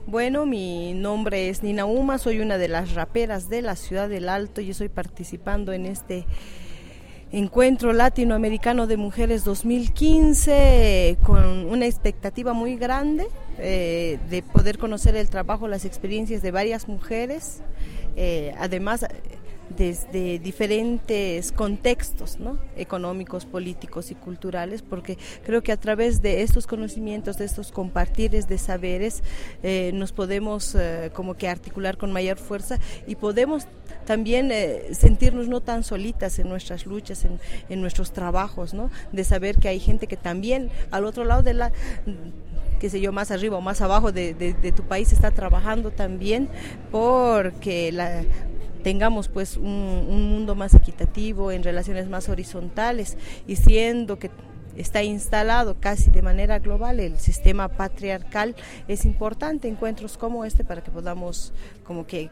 Bueno, mi nombre es Nina Uma, soy una de las raperas de la ciudad del Alto y estoy participando en este Encuentro Latinoamericano de Mujeres 2015 con una expectativa muy grande de poder conocer el trabajo, las experiencias de varias mujeres, además desde diferentes contextos, ¿no? Económicos, políticos y culturales, porque creo que a través de estos conocimientos, de estos compartires de saberes, nos podemos como que articular con mayor fuerza y podemos también sentirnos no tan solitas en nuestras luchas, en nuestros trabajos, ¿no? De saber que hay gente que también al otro lado de la, qué sé yo, más arriba o más abajo de tu país está trabajando también porque tengamos pues un mundo más equitativo, en relaciones más horizontales, y siendo que está instalado casi de manera global el sistema patriarcal, es importante encuentros como este para que podamos como que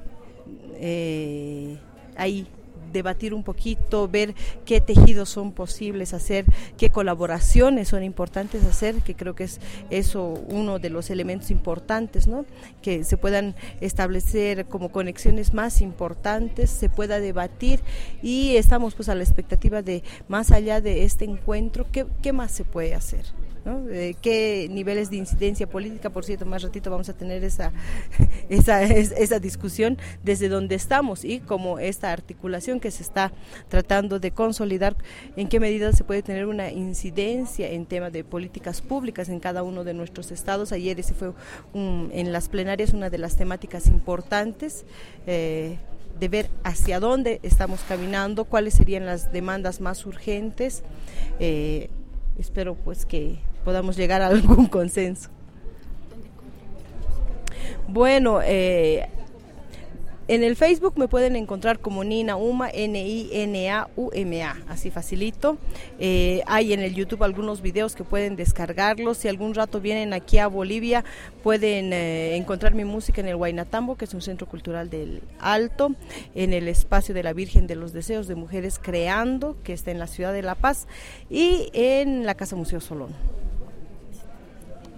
ahí debatir un poquito, ver qué tejidos son posibles hacer, qué colaboraciones son importantes hacer, que creo que es eso uno de los elementos importantes, ¿no? Que se puedan establecer como conexiones más importantes, se pueda debatir, y estamos pues a la expectativa de, más allá de este encuentro, qué más se puede hacer, ¿no? Qué niveles de incidencia política. Por cierto, más ratito vamos a tener esa discusión desde donde estamos, y como esta articulación que se está tratando de consolidar, en qué medida se puede tener una incidencia en temas de políticas públicas en cada uno de nuestros estados. Ayer ese fue en las plenarias una de las temáticas importantes, de ver hacia dónde estamos caminando, cuáles serían las demandas más urgentes. Espero pues que podamos llegar a algún consenso. Bueno, en el Facebook me pueden encontrar como Nina Uma, Ninauma, así facilito. Hay en el YouTube algunos videos que pueden descargarlos. Si algún rato vienen aquí a Bolivia, pueden encontrar mi música en el Huaynatambo, que es un centro cultural del Alto, en el espacio de la Virgen de los Deseos de Mujeres Creando, que está en la ciudad de La Paz, y en la Casa Museo Solón.